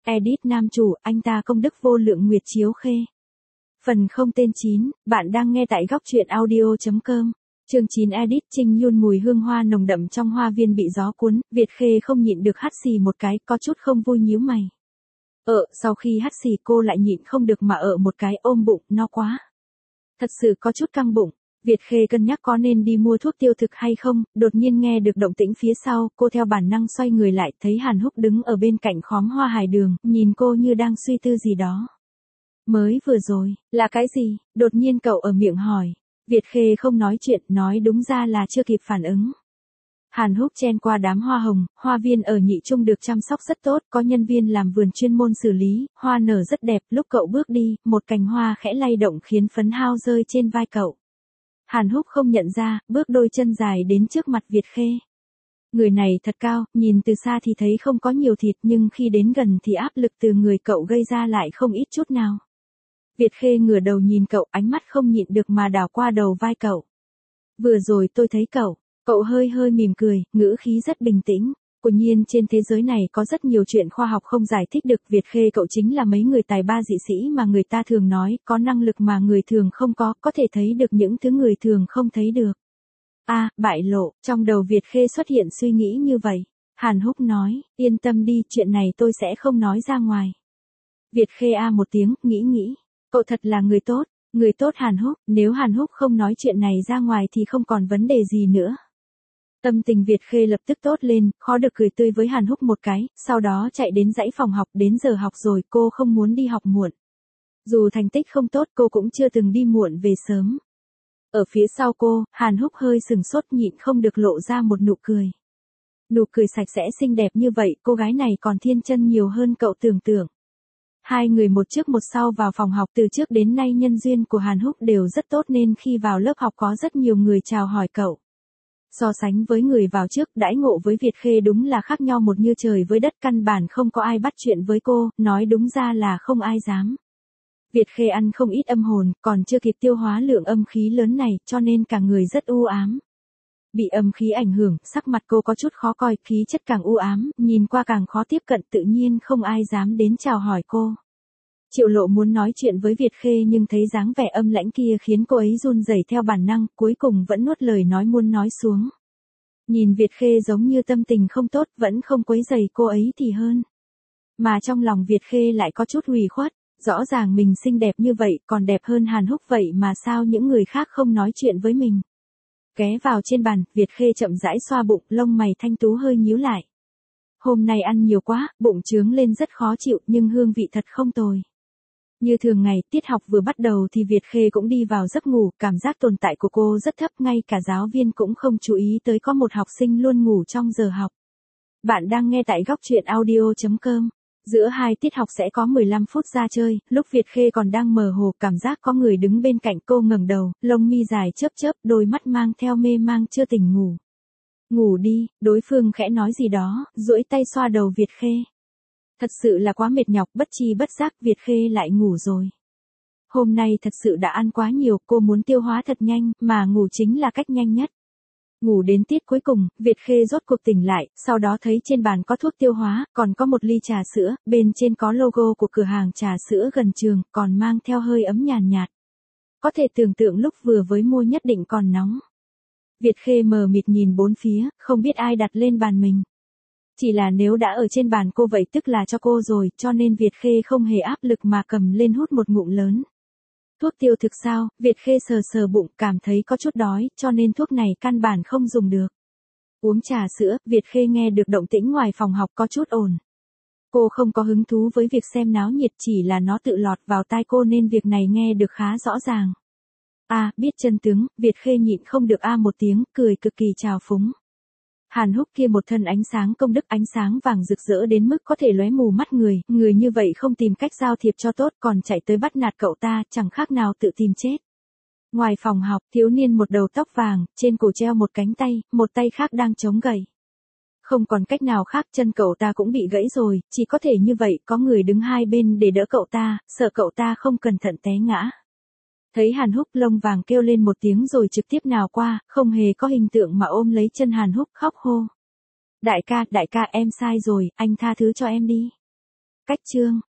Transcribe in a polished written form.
Edit nam chủ, anh ta công đức vô lượng Nguyệt Chiếu Khê. Phần không tên 9, bạn đang nghe tại góc truyện audio.com. Chương 9 Edit Trinh Yun mùi hương hoa nồng đậm trong hoa viên bị gió cuốn, Việt Khê không nhịn được hắt xì một cái, có chút không vui nhíu mày. Sau khi hắt xì cô lại nhịn không được mà một cái ôm bụng, no quá. Thật sự có chút căng bụng. Việt Khê cân nhắc có nên đi mua thuốc tiêu thực hay không, đột nhiên nghe được động tĩnh phía sau, cô theo bản năng xoay người lại, thấy Hàn Húc đứng ở bên cạnh khóm hoa hài đường, nhìn cô như đang suy tư gì đó. Mới vừa rồi, là cái gì? Đột nhiên cậu ở miệng hỏi. Việt Khê không nói chuyện, nói đúng ra là chưa kịp phản ứng. Hàn Húc chen qua đám hoa hồng, hoa viên ở Nhị Trung được chăm sóc rất tốt, có nhân viên làm vườn chuyên môn xử lý, hoa nở rất đẹp, lúc cậu bước đi, một cành hoa khẽ lay động khiến phấn hao rơi trên vai cậu. Hàn Húc không nhận ra, bước đôi chân dài đến trước mặt Việt Khê. Người này thật cao, nhìn từ xa thì thấy không có nhiều thịt nhưng khi đến gần thì áp lực từ người cậu gây ra lại không ít chút nào. Việt Khê ngửa đầu nhìn cậu, ánh mắt không nhịn được mà đảo qua đầu vai cậu. Vừa rồi tôi thấy cậu hơi mỉm cười, ngữ khí rất bình tĩnh. Quả nhiên trên thế giới này có rất nhiều chuyện khoa học không giải thích được. Việt Khê cậu chính là mấy người tài ba dị sĩ mà người ta thường nói, có năng lực mà người thường không có thể thấy được những thứ người thường không thấy được. Bại lộ, trong đầu Việt Khê xuất hiện suy nghĩ như vậy. Hàn Húc nói, yên tâm đi, chuyện này tôi sẽ không nói ra ngoài. Việt Khê một tiếng, nghĩ, cậu thật là người tốt Hàn Húc, nếu Hàn Húc không nói chuyện này ra ngoài thì không còn vấn đề gì nữa. Tâm tình Việt Khê lập tức tốt lên, khó được cười tươi với Hàn Húc một cái, sau đó chạy đến dãy phòng học, đến giờ học rồi, cô không muốn đi học muộn. Dù thành tích không tốt cô cũng chưa từng đi muộn về sớm. Ở phía sau cô, Hàn Húc hơi sừng sốt nhịn không được lộ ra một nụ cười. Nụ cười sạch sẽ xinh đẹp như vậy, cô gái này còn thiên chân nhiều hơn cậu tưởng tượng. Hai người một trước một sau vào phòng học, từ trước đến nay nhân duyên của Hàn Húc đều rất tốt nên khi vào lớp học có rất nhiều người chào hỏi cậu. So sánh với người vào trước, đãi ngộ với Việt Khê đúng là khác nhau một như trời với đất, căn bản không có ai bắt chuyện với cô, nói đúng ra là không ai dám. Việt Khê ăn không ít âm hồn, còn chưa kịp tiêu hóa lượng âm khí lớn này, cho nên cả người rất u ám. Bị âm khí ảnh hưởng, sắc mặt cô có chút khó coi, khí chất càng u ám, nhìn qua càng khó tiếp cận, tự nhiên không ai dám đến chào hỏi cô. Triệu Lộ muốn nói chuyện với Việt Khê nhưng thấy dáng vẻ âm lãnh kia khiến cô ấy run rẩy theo bản năng, cuối cùng vẫn nuốt lời nói muốn nói xuống. Nhìn Việt Khê giống như tâm tình không tốt, vẫn không quấy rầy cô ấy thì hơn. Mà trong lòng Việt Khê lại có chút ủy khuất, rõ ràng mình xinh đẹp như vậy, còn đẹp hơn Hàn Húc vậy mà sao những người khác không nói chuyện với mình. Ghé vào trên bàn, Việt Khê chậm rãi xoa bụng, lông mày thanh tú hơi nhíu lại. Hôm nay ăn nhiều quá, bụng trướng lên rất khó chịu nhưng hương vị thật không tồi. Như thường ngày, tiết học vừa bắt đầu thì Việt Khê cũng đi vào giấc ngủ, cảm giác tồn tại của cô rất thấp, ngay cả giáo viên cũng không chú ý tới có một học sinh luôn ngủ trong giờ học. Bạn đang nghe tại góc truyện audio.com. Giữa hai tiết học sẽ có 15 phút ra chơi, lúc Việt Khê còn đang mơ hồ, cảm giác có người đứng bên cạnh cô, ngẩng đầu, lông mi dài chớp chớp, đôi mắt mang theo mê mang chưa tỉnh ngủ. Ngủ đi, đối phương khẽ nói gì đó, duỗi tay xoa đầu Việt Khê. Thật sự là quá mệt nhọc, bất chi bất giác Việt Khê lại ngủ rồi. Hôm nay thật sự đã ăn quá nhiều, cô muốn tiêu hóa thật nhanh, mà ngủ chính là cách nhanh nhất. Ngủ đến tiết cuối cùng, Việt Khê rốt cuộc tỉnh lại, sau đó thấy trên bàn có thuốc tiêu hóa, còn có một ly trà sữa, bên trên có logo của cửa hàng trà sữa gần trường, còn mang theo hơi ấm nhàn nhạt. Có thể tưởng tượng lúc vừa mới mua nhất định còn nóng. Việt Khê mờ mịt nhìn bốn phía, không biết ai đặt lên bàn mình. Chỉ là nếu đã ở trên bàn cô vậy tức là cho cô rồi, cho nên Việt Khê không hề áp lực mà cầm lên hút một ngụm lớn. Thuốc tiêu thực sao? Việt Khê sờ bụng, cảm thấy có chút đói, cho nên thuốc này căn bản không dùng được. Uống trà sữa, Việt Khê nghe được động tĩnh ngoài phòng học có chút ồn. Cô không có hứng thú với việc xem náo nhiệt, chỉ là nó tự lọt vào tai cô nên việc này nghe được khá rõ ràng. Biết chân tướng, Việt Khê nhịn không được một tiếng, cười cực kỳ trào phúng. Hàn Húc kia một thân ánh sáng công đức, ánh sáng vàng rực rỡ đến mức có thể lóe mù mắt người như vậy không tìm cách giao thiệp cho tốt còn chạy tới bắt nạt cậu ta, chẳng khác nào tự tìm chết. Ngoài phòng học, thiếu niên một đầu tóc vàng, trên cổ treo một cánh tay, một tay khác đang chống gậy. Không còn cách nào khác, chân cậu ta cũng bị gãy rồi, chỉ có thể như vậy, có người đứng hai bên để đỡ cậu ta, sợ cậu ta không cẩn thận té ngã. Thấy Hàn Húc, lông vàng kêu lên một tiếng rồi trực tiếp nào qua, không hề có hình tượng mà ôm lấy chân Hàn Húc khóc hô. Đại ca, em sai rồi, anh tha thứ cho em đi. Cách chương